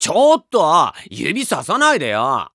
ちょっと指ささないでよ。